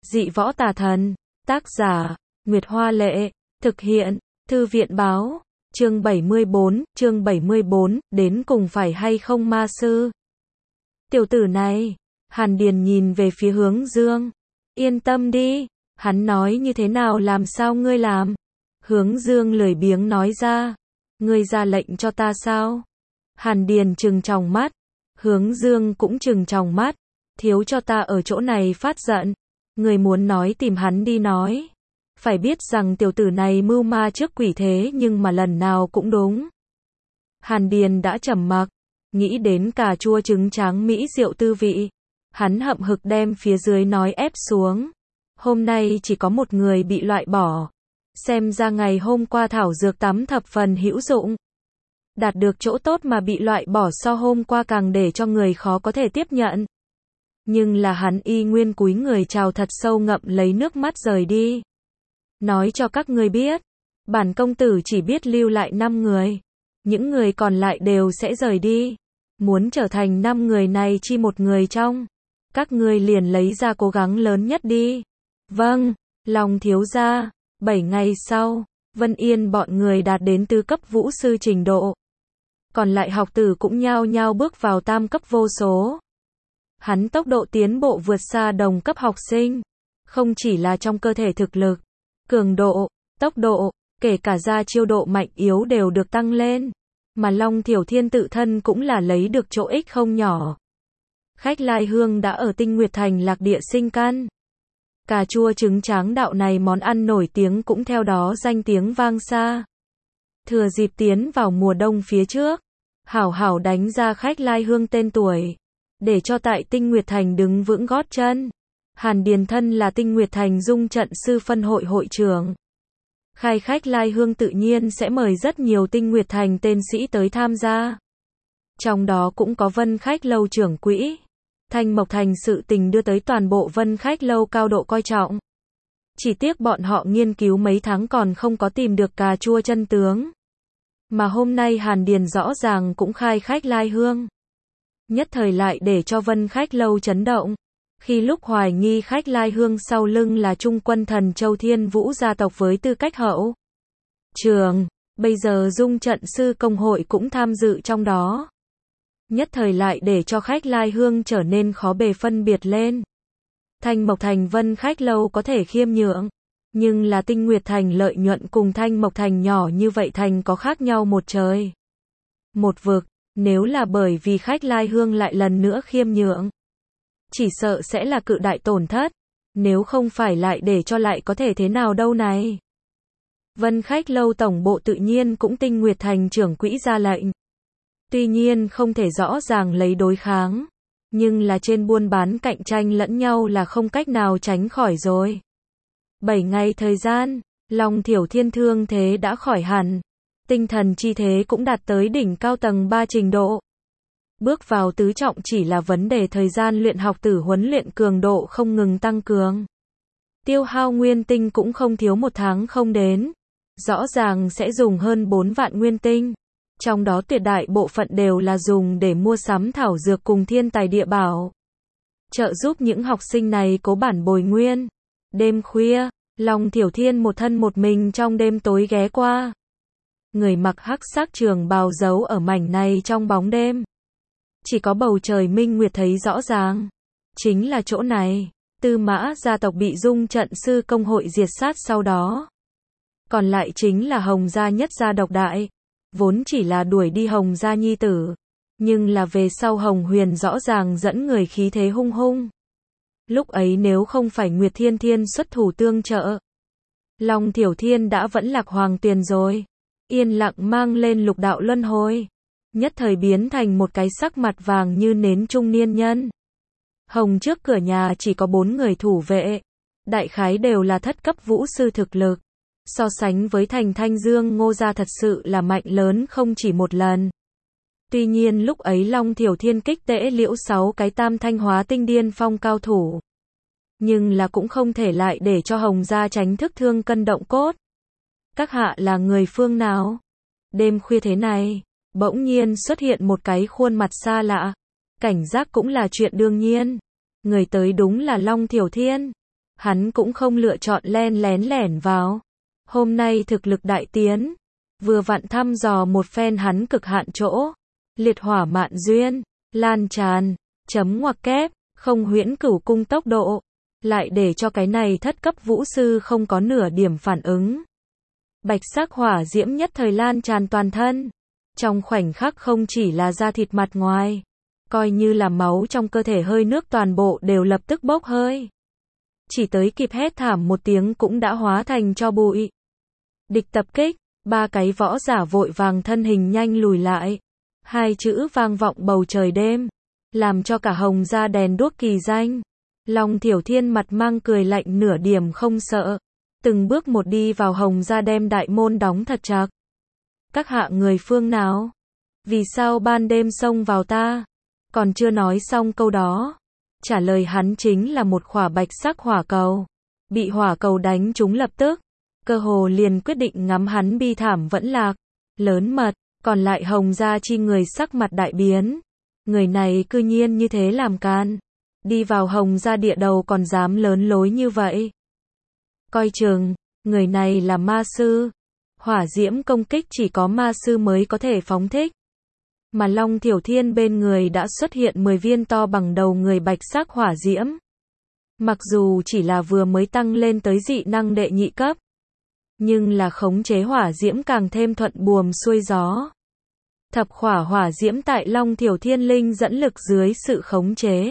Dị võ tà thần. Tác giả, Nguyệt Hoa Lệ. Thực hiện, Thư viện Báo. Chương 74, đến cùng phải hay không ma sư? Tiểu tử này. Hàn Điền nhìn về phía Hướng Dương. Yên tâm đi, hắn nói như thế nào làm sao ngươi làm? Hướng Dương lười biếng nói ra. Ngươi ra lệnh cho ta sao? Hàn Điền trừng tròng mắt. Hướng Dương cũng trừng tròng mắt. Thiếu cho ta ở chỗ này phát giận. Ngươi muốn nói tìm hắn đi nói. Phải biết rằng tiểu tử này mưu ma trước quỷ thế nhưng mà lần nào cũng đúng. Hàn Điền đã trầm mặc. Nghĩ đến cà chua trứng tráng mỹ rượu tư vị. Hắn hậm hực đem phía dưới nói ép xuống. Hôm nay chỉ có một người bị loại bỏ. Xem ra ngày hôm qua thảo dược tắm thập phần hữu dụng. Đạt được chỗ tốt mà bị loại bỏ so hôm qua càng để cho người khó có thể tiếp nhận. Nhưng là hắn y nguyên cúi người chào thật sâu ngậm lấy nước mắt rời đi. Nói cho các ngươi biết, bản công tử chỉ biết lưu lại 5 người. Những người còn lại đều sẽ rời đi. Muốn trở thành 5 người này chi một người trong. Các ngươi liền lấy ra cố gắng lớn nhất đi. Vâng, Long thiếu gia. 7 ngày sau, Vân Yên bọn người đạt đến tứ cấp vũ sư trình độ. Còn lại học tử cũng nhao nhao bước vào tam cấp vô số. Hắn tốc độ tiến bộ vượt xa đồng cấp học sinh. Không chỉ là trong cơ thể thực lực, cường độ, tốc độ, kể cả ra chiêu độ mạnh yếu đều được tăng lên. Mà Long Thiểu Thiên tự thân cũng là lấy được chỗ ích không nhỏ. Khách lai hương đã ở Tinh Nguyệt Thành lạc địa sinh căn. Cà chua trứng tráng đạo này món ăn nổi tiếng cũng theo đó danh tiếng vang xa. Thừa dịp tiến vào mùa đông phía trước, hảo hảo đánh ra khách lai hương tên tuổi, để cho tại Tinh Nguyệt Thành đứng vững gót chân. Hàn Điền thân là Tinh Nguyệt Thành dung trận sư phân hội hội trưởng. Khai khách lai hương tự nhiên sẽ mời rất nhiều Tinh Nguyệt Thành tên sĩ tới tham gia. Trong đó cũng có Vân Khách Lâu trưởng quỹ. Thanh Mộc Thành sự tình đưa tới toàn bộ Vân Khách Lâu cao độ coi trọng. Chỉ tiếc bọn họ nghiên cứu mấy tháng còn không có tìm được cà chua chân tướng. Mà hôm nay Hàn Điền rõ ràng cũng khai khách lai hương. Nhất thời lại để cho Vân Khách Lâu chấn động. Khi lúc hoài nghi khách lai hương sau lưng là Trung Quân Thần Châu Thiên Vũ gia tộc với tư cách hậu trường, bây giờ dung trận sư công hội cũng tham dự trong đó. Nhất thời lại để cho khách lai hương trở nên khó bề phân biệt lên. Thanh Mộc Thành Vân Khách Lâu có thể khiêm nhượng, nhưng là Tinh Nguyệt Thành lợi nhuận cùng Thanh Mộc Thành nhỏ như vậy thành có khác nhau một trời một vực. Nếu là bởi vì khách lai hương lại lần nữa khiêm nhượng, chỉ sợ sẽ là cự đại tổn thất. Nếu không phải lại để cho lại có thể thế nào đâu này. Vân Khách Lâu tổng bộ tự nhiên cũng Tinh Nguyệt Thành trưởng quỹ ra lệnh. Tuy nhiên không thể rõ ràng lấy đối kháng. Nhưng là trên buôn bán cạnh tranh lẫn nhau là không cách nào tránh khỏi rồi. 7 ngày thời gian, Long Thiểu Thiên thương thế đã khỏi hẳn. Tinh thần chi thế cũng đạt tới đỉnh cao tầng 3 trình độ. Bước vào tứ trọng chỉ là vấn đề thời gian luyện học tử huấn luyện cường độ không ngừng tăng cường. Tiêu hao nguyên tinh cũng không thiếu 1 tháng không đến. Rõ ràng sẽ dùng hơn 4 vạn nguyên tinh. Trong đó tuyệt đại bộ phận đều là dùng để mua sắm thảo dược cùng thiên tài địa bảo. Trợ giúp những học sinh này cố bản bồi nguyên. Đêm khuya, Long Thiểu Thiên một thân một mình trong đêm tối ghé qua. Người mặc hắc sắc trường bào giấu ở mảnh này trong bóng đêm. Chỉ có bầu trời minh nguyệt thấy rõ ràng. Chính là chỗ này, Tư Mã gia tộc bị dung trận sư công hội diệt sát sau đó. Còn lại chính là Hồng gia nhất gia độc đại. Vốn chỉ là đuổi đi Hồng gia nhi tử. Nhưng là về sau Hồng Huyền rõ ràng dẫn người khí thế hung hung. Lúc ấy nếu không phải Nguyệt Thiên Thiên xuất thủ tương trợ, Long Thiểu Thiên đã vẫn lạc hoàng tuyền rồi. Yên lặng mang lên lục đạo luân hồi. Nhất thời biến thành một cái sắc mặt vàng như nến trung niên nhân. Hồng trước cửa nhà chỉ có 4 người thủ vệ. Đại khái đều là thất cấp vũ sư thực lực. So sánh với thành Thanh Dương Ngô gia thật sự là mạnh lớn không chỉ một lần. Tuy nhiên lúc ấy Long Thiểu Thiên kích tễ liễu 6 cái tam thanh hóa tinh điên phong cao thủ. Nhưng là cũng không thể lại để cho Hồng gia tránh thức thương cân động cốt. Các hạ là người phương nào? Đêm khuya thế này, bỗng nhiên xuất hiện một cái khuôn mặt xa lạ. Cảnh giác cũng là chuyện đương nhiên. Người tới đúng là Long Thiểu Thiên. hắn cũng không lựa chọn len lén lẻn vào. Hôm nay thực lực đại tiến, vừa vặn thăm dò một phen hắn cực hạn chỗ. Liệt hỏa mạn duyên, lan tràn, chấm ngoặc kép, không huyễn cửu cung tốc độ, lại để cho cái này thất cấp vũ sư không có nửa điểm phản ứng. Bạch sắc hỏa diễm nhất thời lan tràn toàn thân. Trong khoảnh khắc không chỉ là da thịt mặt ngoài, coi như là máu trong cơ thể hơi nước toàn bộ đều lập tức bốc hơi. Chỉ tới kịp hét thảm một tiếng cũng đã hóa thành tro bụi. Địch tập kích, ba cái võ giả vội vàng thân hình nhanh lùi lại. Hai chữ vang vọng bầu trời đêm, làm cho cả Hồng gia đèn đuốc kỳ danh. Long Thiểu Thiên mặt mang cười lạnh nửa điểm không sợ. Từng bước một đi vào Hồng gia đem đại môn đóng thật chặt. Các hạ người phương nào? Vì sao ban đêm xông vào ta? Còn chưa nói xong câu đó. Trả lời hắn chính là một khỏa bạch sắc hỏa cầu. Bị hỏa cầu đánh trúng lập tức. Cơ hồ liền quyết định ngắm hắn bi thảm vẫn lạc. Lớn mật, còn lại Hồng gia chi người sắc mặt đại biến. Người này cư nhiên như thế làm can. Đi vào Hồng gia địa đầu còn dám lớn lối như vậy. Coi chừng, người này là ma sư. Hỏa diễm công kích chỉ có ma sư mới có thể phóng thích. Mà Long Thiểu Thiên bên người đã xuất hiện 10 viên to bằng đầu người bạch sắc hỏa diễm. Mặc dù chỉ là vừa mới tăng lên tới dị năng đệ nhị cấp, nhưng là khống chế hỏa diễm càng thêm thuận buồm xuôi gió. Thập khỏa hỏa diễm tại Long Thiểu Thiên linh dẫn lực dưới sự khống chế.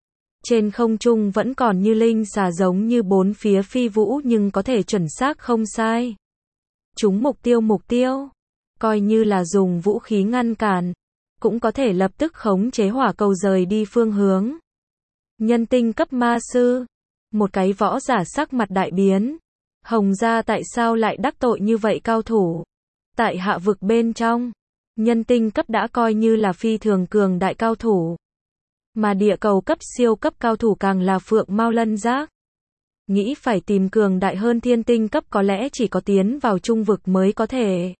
Trên không trung vẫn còn như linh xà giống như bốn phía phi vũ nhưng có thể chuẩn xác không sai. Trúng mục tiêu, coi như là dùng vũ khí ngăn cản, cũng có thể lập tức khống chế hỏa cầu rời đi phương hướng. Nhân tinh cấp ma sư, một cái võ giả sắc mặt đại biến. Hồng gia tại sao lại đắc tội như vậy cao thủ? Tại hạ vực bên trong, nhân tinh cấp đã coi như là phi thường cường đại cao thủ. Mà địa cầu cấp siêu cấp cao thủ càng là phượng mao lân giác. Nghĩ phải tìm cường đại hơn thiên tinh cấp có lẽ chỉ có tiến vào trung vực mới có thể.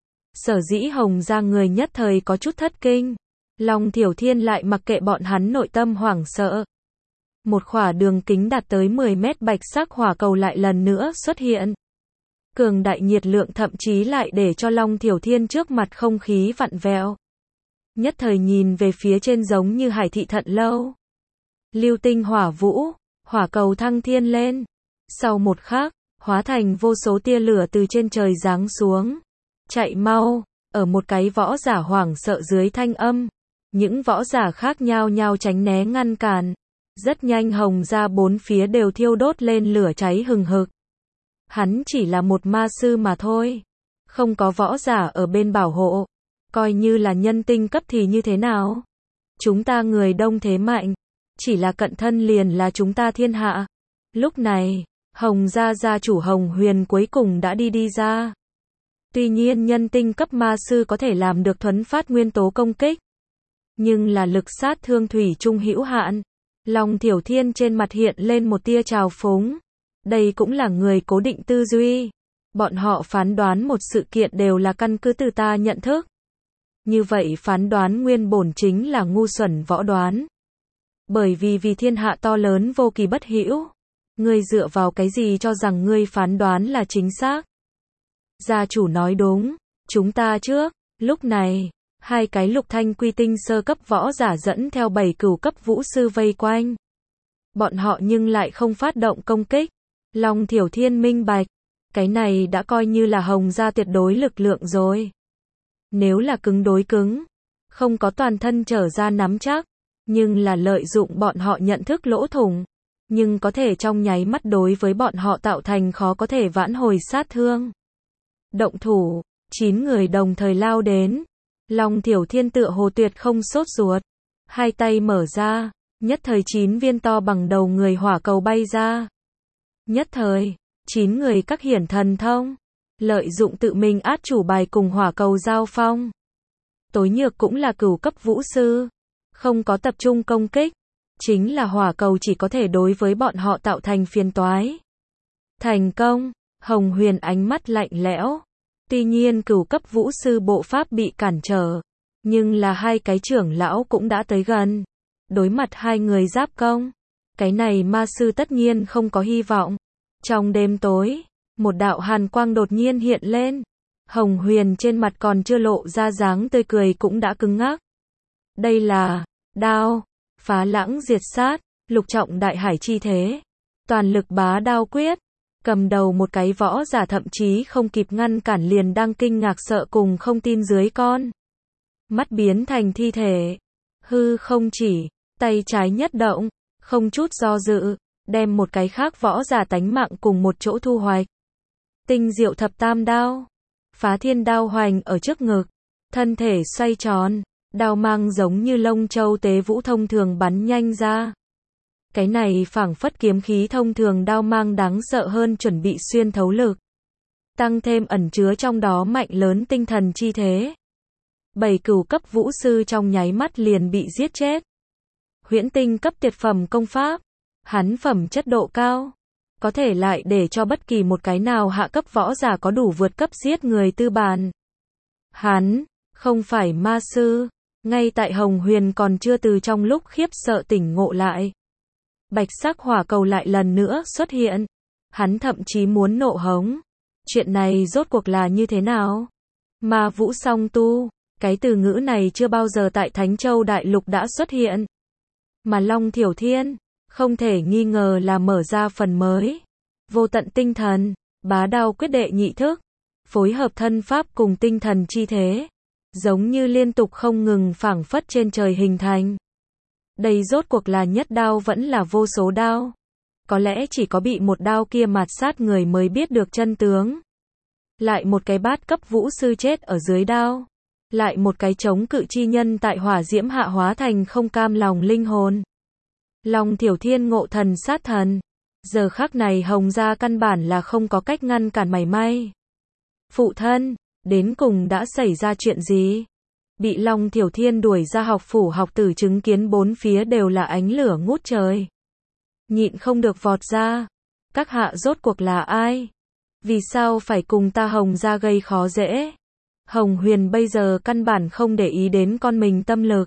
Sở dĩ Hồng gia người nhất thời có chút thất kinh. Long Thiểu Thiên lại mặc kệ bọn hắn nội tâm hoảng sợ. Một khỏa đường kính đạt tới 10 mét bạch sắc hỏa cầu lại lần nữa xuất hiện. Cường đại nhiệt lượng thậm chí lại để cho Long Thiểu Thiên trước mặt không khí vặn vẹo. Nhất thời nhìn về phía trên giống như hải thị thận lâu. Lưu tinh hỏa vũ, hỏa cầu thăng thiên lên. Sau một khắc, hóa thành vô số tia lửa từ trên trời giáng xuống. Chạy mau, ở một cái võ giả hoảng sợ dưới thanh âm. Những võ giả khác nhao nhao tránh né ngăn cản. Rất nhanh Hồng gia bốn phía đều thiêu đốt lên lửa cháy hừng hực. Hắn chỉ là một ma sư mà thôi. Không có võ giả ở bên bảo hộ. Coi như là nhân tinh cấp thì như thế nào? Chúng ta người đông thế mạnh. Chỉ là cận thân liền là chúng ta thiên hạ. Lúc này, Hồng gia gia chủ Hồng Huyền cuối cùng đã đi ra. Tuy nhiên nhân tinh cấp ma sư có thể làm được thuấn phát nguyên tố công kích. Nhưng là lực sát thương thủy chung hữu hạn. Long Thiểu Thiên trên mặt hiện lên một tia trào phúng. Đây cũng là người cố định tư duy. Bọn họ phán đoán một sự kiện đều là căn cứ từ ta nhận thức. Như vậy phán đoán nguyên bổn chính là ngu xuẩn võ đoán. Bởi vì thiên hạ to lớn vô kỳ bất hữu. Ngươi dựa vào cái gì cho rằng ngươi phán đoán là chính xác? Gia chủ nói đúng, chúng ta trước. Lúc này, hai cái lục thanh quy tinh sơ cấp võ giả dẫn theo 7 cửu cấp vũ sư vây quanh. Bọn họ nhưng lại không phát động công kích. Long Thiểu Thiên minh bạch. Cái này đã coi như là Hồng gia tuyệt đối lực lượng rồi. Nếu là cứng đối cứng, không có toàn thân trở ra nắm chắc, nhưng là lợi dụng bọn họ nhận thức lỗ thủng, nhưng có thể trong nháy mắt đối với bọn họ tạo thành khó có thể vãn hồi sát thương. Động thủ, 9 người đồng thời lao đến. Long Thiểu Thiên tựa hồ tuyệt không sốt ruột. Hai tay mở ra, nhất thời 9 viên to bằng đầu người hỏa cầu bay ra. Nhất thời, 9 người các hiển thần thông. Lợi dụng tự mình át chủ bài cùng hỏa cầu giao phong. Tối nhược cũng là cửu cấp vũ sư. Không có tập trung công kích. Chính là hỏa cầu chỉ có thể đối với bọn họ tạo thành phiền toái. Thành công, Hồng Huyền ánh mắt lạnh lẽo. Tuy nhiên cửu cấp vũ sư bộ pháp bị cản trở. Nhưng là hai cái trưởng lão cũng đã tới gần. Đối mặt hai người giáp công. Cái này ma sư tất nhiên không có hy vọng. Trong đêm tối, một đạo hàn quang đột nhiên hiện lên. Hồng Huyền trên mặt còn chưa lộ ra dáng tươi cười cũng đã cứng ngắc. Đây là đao, phá lãng diệt sát, lục trọng đại hải chi thế. Toàn lực bá đao quyết. Cầm đầu một cái võ giả thậm chí không kịp ngăn cản liền đang kinh ngạc sợ cùng không tin dưới con. Mắt biến thành thi thể. Hư không chỉ, tay trái nhất động, không chút do dự, đem một cái khác võ giả tánh mạng cùng một chỗ thu hoạch. Tinh diệu thập tam đao. Phá thiên đao hoành ở trước ngực. Thân thể xoay tròn. Đao mang giống như lông châu tế vũ thông thường bắn nhanh ra. Cái này phảng phất kiếm khí thông thường đao mang đáng sợ hơn chuẩn bị xuyên thấu lực. Tăng thêm ẩn chứa trong đó mạnh lớn tinh thần chi thế. 7 cửu cấp vũ sư trong nháy mắt liền bị giết chết. Huyễn tinh cấp tuyệt phẩm công pháp. Hắn phẩm chất độ cao. Có thể lại để cho bất kỳ một cái nào hạ cấp võ giả có đủ vượt cấp giết người tư bản. Hắn, không phải ma sư. Ngay tại Hồng Huyền còn chưa từ trong lúc khiếp sợ tỉnh ngộ lại. Bạch sắc hỏa cầu lại lần nữa xuất hiện. Hắn thậm chí muốn nộ hống. Chuyện này rốt cuộc là như thế nào? Ma vũ song tu. Cái từ ngữ này chưa bao giờ tại Thánh Châu Đại Lục đã xuất hiện. Mà Long Thiểu Thiên, không thể nghi ngờ là mở ra phần mới. Vô tận tinh thần, bá đao quyết đệ nhị thức. Phối hợp thân pháp cùng tinh thần chi thế. Giống như liên tục không ngừng phảng phất trên trời hình thành. Đây rốt cuộc là nhất đao vẫn là vô số đao. Có lẽ chỉ có bị một đao kia mạt sát người mới biết được chân tướng. Lại một cái bát cấp vũ sư chết ở dưới đao. Lại một cái chống cự chi nhân tại hỏa diễm hạ hóa thành không cam lòng linh hồn. Long Thiểu Thiên ngộ thần sát thần. Giờ khắc này Hồng gia căn bản là không có cách ngăn cản mảy may. Phụ thân, đến cùng đã xảy ra chuyện gì? Bị Long Thiểu Thiên đuổi ra học phủ học tử chứng kiến bốn phía đều là ánh lửa ngút trời. Nhịn không được vọt ra. Các hạ rốt cuộc là ai? Vì sao phải cùng ta Hồng gia gây khó dễ? Hồng Huyền bây giờ căn bản không để ý đến con mình tâm lực.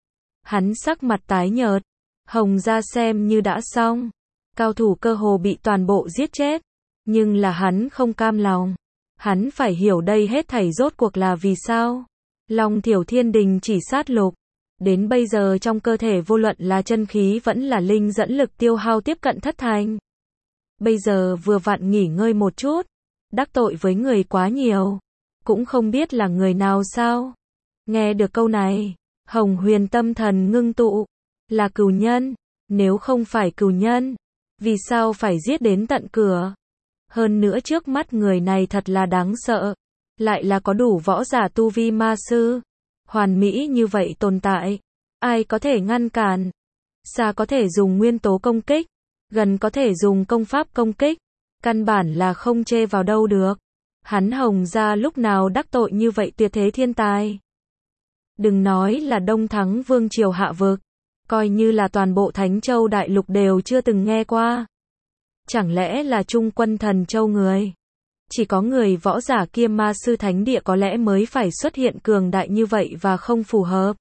Hắn sắc mặt tái nhợt. Hồng gia xem như đã xong. Cao thủ cơ hồ bị toàn bộ giết chết. Nhưng là hắn không cam lòng. Hắn phải hiểu đây hết thảy rốt cuộc là vì sao. Long Thiểu Thiên đình chỉ sát lục. Đến bây giờ trong cơ thể vô luận là chân khí vẫn là linh dẫn lực tiêu hao tiếp cận thất thành. Bây giờ vừa vặn nghỉ ngơi một chút. Đắc tội với người quá nhiều. Cũng không biết là người nào sao. Nghe được câu này, Hồng Huyền tâm thần ngưng tụ. Là cừu nhân. Nếu không phải cừu nhân, vì sao phải giết đến tận cửa? Hơn nữa trước mắt người này thật là đáng sợ. Lại là có đủ võ giả tu vi ma sư. Hoàn mỹ như vậy tồn tại. Ai có thể ngăn cản? Xa có thể dùng nguyên tố công kích. Gần có thể dùng công pháp công kích. Căn bản là không chê vào đâu được. Hắn Hồng gia lúc nào đắc tội như vậy tuyệt thế thiên tài. Đừng nói là Đông Thắng Vương Triều hạ vực. Coi như là toàn bộ Thánh Châu Đại Lục đều chưa từng nghe qua. Chẳng lẽ là Trung Quân Thần Châu người? Chỉ có người võ giả kia ma sư thánh địa có lẽ mới phải xuất hiện cường đại như vậy và không phù hợp.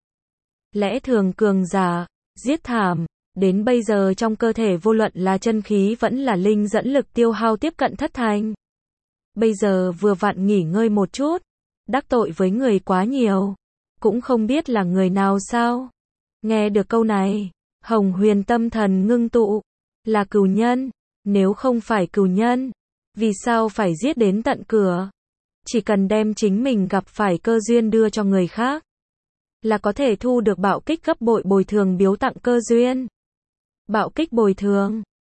Lẽ thường cường giả, giết thảm, đến bây giờ trong cơ thể vô luận là chân khí vẫn là linh dẫn lực tiêu hao tiếp cận thất thành. Bây giờ vừa vặn nghỉ ngơi một chút, đắc tội với người quá nhiều, cũng không biết là người nào sao. Nghe được câu này, Hồng Huyền tâm thần ngưng tụ, là cừu nhân, nếu không phải cừu nhân, vì sao phải giết đến tận cửa? Chỉ cần đem chính mình gặp phải cơ duyên đưa cho người khác, là có thể thu được bạo kích gấp bội bồi thường biếu tặng cơ duyên. Bạo kích bồi thường,